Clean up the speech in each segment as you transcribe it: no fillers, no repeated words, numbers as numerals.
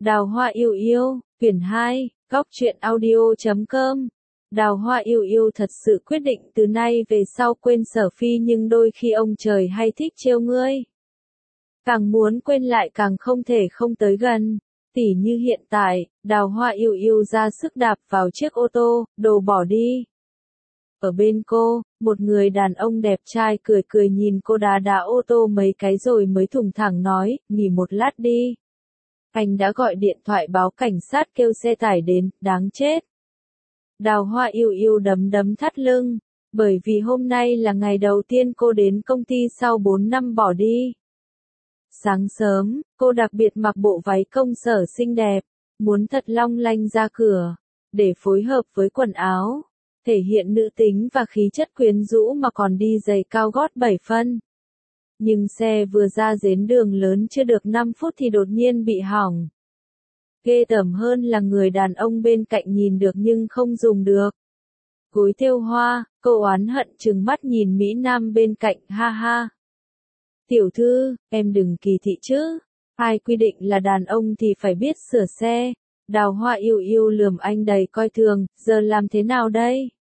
Đào Hoa Yêu Yêu, quyển 2, góc truyện audio.com. Đào Hoa Yêu Yêu thật sự quyết định từ nay về sau quên Sở Phi, nhưng đôi khi ông trời hay thích trêu ngươi. Càng muốn quên lại càng không thể không tới gần. Tỉ như hiện tại, Đào Hoa Yêu Yêu ra sức đạp vào chiếc ô tô, đồ bỏ đi. Ở bên cô, một người đàn ông đẹp trai cười cười nhìn cô đá ô tô mấy cái rồi mới thủng thẳng nói, nghỉ một lát đi. Anh đã gọi điện thoại báo cảnh sát kêu xe tải đến, đáng chết. Đào Hoa Yêu Yêu đấm thắt lưng, bởi vì hôm nay là ngày đầu tiên cô đến công ty sau 4 năm bỏ đi. Sáng sớm, cô đặc biệt mặc bộ váy công sở xinh đẹp, muốn thật long lanh ra cửa, để phối hợp với quần áo, thể hiện nữ tính và khí chất quyến rũ mà còn đi giày cao gót 7 phân. Nhưng xe vừa ra đến đường lớn chưa được 5 phút thì đột nhiên bị hỏng. Ghê tởm hơn là người đàn ông bên cạnh nhìn được nhưng không dùng được. Gối thêu hoa, cô oán hận trừng mắt nhìn Mỹ Nam bên cạnh, ha ha. Tiểu thư, em đừng kỳ thị chứ. Ai quy định là đàn ông thì phải biết sửa xe. Đào Hoa Yêu Yêu lườm anh đầy coi thường, giờ làm thế nào đây?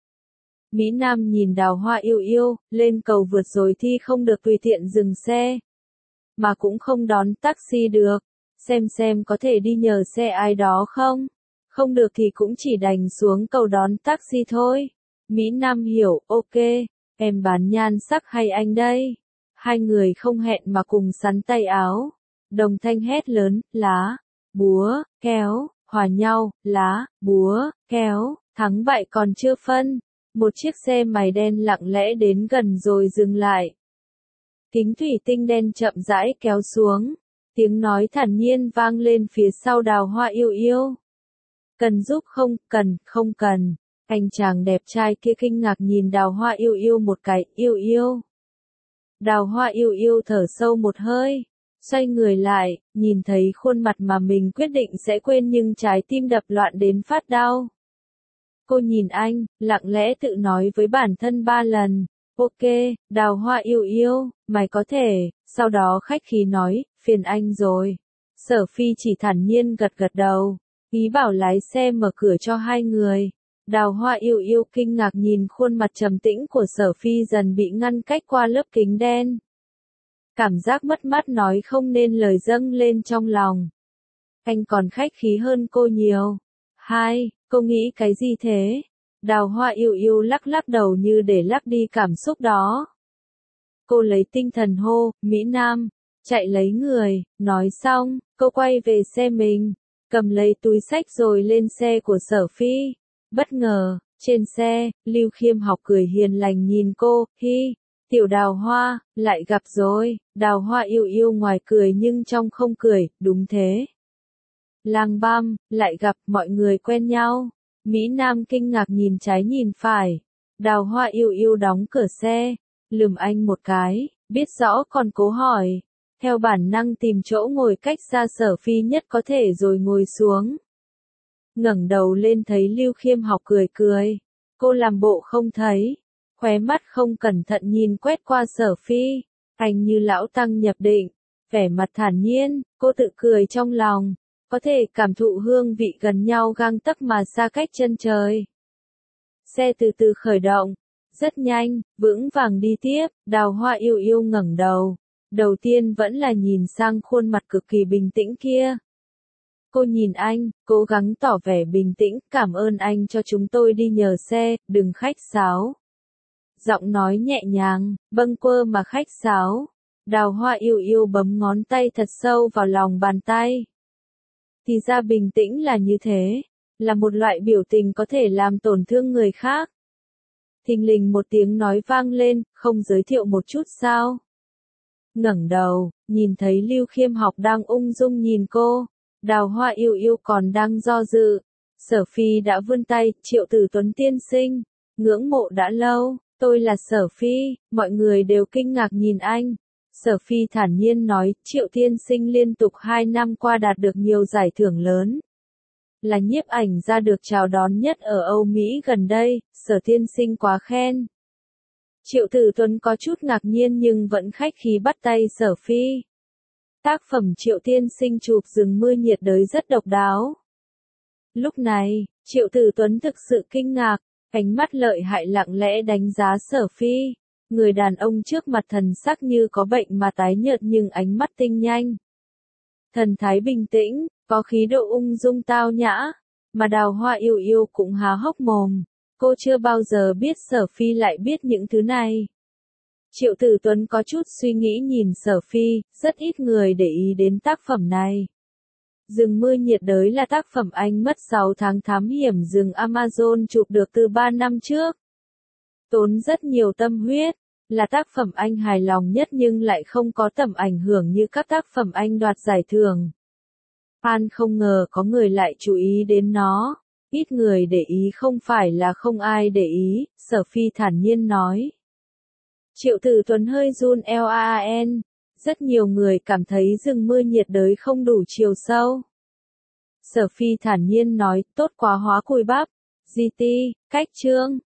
Mỹ Nam nhìn Đào Hoa Yêu Yêu, lên cầu vượt rồi thì không được tùy tiện dừng xe. Mà cũng không đón taxi được. Xem có thể đi nhờ xe ai đó không? Không được thì cũng chỉ đành xuống cầu đón taxi thôi. Mỹ Nam hiểu, ok, em bán nhan sắc hay anh đây? Hai người không hẹn mà cùng sắn tay áo. Đồng thanh hét lớn, lá, búa, kéo, hòa nhau, lá, búa, kéo, thắng bại còn chưa phân. Một chiếc xe mày đen lặng lẽ đến gần rồi dừng lại. Kính thủy tinh đen chậm rãi kéo xuống. Tiếng nói thản nhiên vang lên phía sau Đào Hoa Yêu Yêu. Cần giúp không? Cần, không cần. Anh chàng đẹp trai kia kinh ngạc nhìn Đào Hoa Yêu Yêu một cái, yêu yêu. Đào Hoa Yêu Yêu thở sâu một hơi, xoay người lại, nhìn thấy khuôn mặt mà mình quyết định sẽ quên nhưng trái tim đập loạn đến phát đau. Cô nhìn anh, lặng lẽ tự nói với bản thân 3 lần, ok, Đào Hoa Yêu Yêu, mày có thể, sau đó khách khí nói, phiền anh rồi. Sở Phi chỉ thản nhiên gật đầu, ý bảo lái xe mở cửa cho hai người. Đào Hoa Yêu Yêu kinh ngạc nhìn khuôn mặt trầm tĩnh của Sở Phi dần bị ngăn cách qua lớp kính đen. Cảm giác mất mát nói không nên lời dâng lên trong lòng. Anh còn khách khí hơn cô nhiều. Cô nghĩ cái gì thế? Đào Hoa Yêu Yêu lắc đầu như để lắc đi cảm xúc đó. Cô lấy tinh thần hô, Mỹ Nam, chạy lấy người, nói xong, cô quay về xe mình, cầm lấy túi xách rồi lên xe của Sở Phi. Bất ngờ, trên xe, Lưu Khiêm Học cười hiền lành nhìn cô, hi, tiểu Đào Hoa, lại gặp rồi. Đào Hoa Yêu Yêu ngoài cười nhưng trong không cười, đúng thế. Lang băm, lại gặp, mọi người quen nhau. Mỹ Nam kinh ngạc nhìn trái nhìn phải. Đào Hoa Yêu Yêu đóng cửa xe, lườm anh một cái, biết rõ còn cố hỏi. Theo bản năng tìm chỗ ngồi cách xa Sở Phi nhất có thể rồi ngồi xuống. Ngẩng đầu lên thấy Lưu Khiêm Học cười. Cô làm bộ không thấy. Khóe mắt không cẩn thận nhìn quét qua Sở Phi. Anh như lão tăng nhập định. Vẻ mặt thản nhiên, cô tự cười trong lòng. Có thể cảm thụ hương vị gần nhau gang tấc mà xa cách chân trời. Xe từ từ khởi động. Rất nhanh, vững vàng đi tiếp. Đào Hoa Yêu Yêu ngẩng đầu. Đầu tiên vẫn là nhìn sang khuôn mặt cực kỳ bình tĩnh kia. Cô nhìn anh, cố gắng tỏ vẻ bình tĩnh, cảm ơn anh cho chúng tôi đi nhờ xe, đừng khách sáo. Giọng nói nhẹ nhàng, bâng quơ mà khách sáo. Đào Hoa Yêu Yêu bấm ngón tay thật sâu vào lòng bàn tay. Thì ra bình tĩnh là như thế, là một loại biểu tình có thể làm tổn thương người khác. Thình lình một tiếng nói vang lên, không giới thiệu một chút sao? Ngẩng đầu, nhìn thấy Lưu Khiêm Học đang ung dung nhìn cô. Đào Hoa Yêu Yêu còn đang do dự. Sở Phi đã vươn tay, Triệu Tử Tuấn tiên sinh. Ngưỡng mộ đã lâu, tôi là Sở Phi, mọi người đều kinh ngạc nhìn anh. Sở Phi thản nhiên nói, Triệu tiên sinh liên tục 2 năm qua đạt được nhiều giải thưởng lớn. Là nhiếp ảnh gia được chào đón nhất ở Âu Mỹ gần đây, Sở tiên sinh quá khen. Triệu Tử Tuấn có chút ngạc nhiên nhưng vẫn khách khí bắt tay Sở Phi. Tác phẩm Triệu tiên sinh chụp rừng mưa nhiệt đới rất độc đáo. Lúc này, Triệu Tử Tuấn thực sự kinh ngạc, ánh mắt lợi hại lặng lẽ đánh giá Sở Phi. Người đàn ông trước mặt thần sắc như có bệnh mà tái nhợt nhưng ánh mắt tinh nhanh. Thần thái bình tĩnh, có khí độ ung dung tao nhã, mà Đào Hoa yêu yêu cũng há hốc mồm. Cô chưa bao giờ biết Sở Phi lại biết những thứ này. Triệu Tử Tuấn có chút suy nghĩ nhìn Sở Phi, rất ít người để ý đến tác phẩm này. Rừng mưa nhiệt đới là tác phẩm anh mất 6 tháng thám hiểm rừng Amazon chụp được từ 3 năm trước. Tốn rất nhiều tâm huyết, là tác phẩm anh hài lòng nhất nhưng lại không có tầm ảnh hưởng như các tác phẩm anh đoạt giải thưởng. Fan không ngờ có người lại chú ý đến nó, ít người để ý không phải là không ai để ý, Sở Phi thản nhiên nói. Triệu Tử Tuấn hơi run LAN, rất nhiều người cảm thấy rừng mưa nhiệt đới không đủ chiều sâu. Sở Phi thản nhiên nói, tốt quá hóa cùi bắp, GT, cách chương.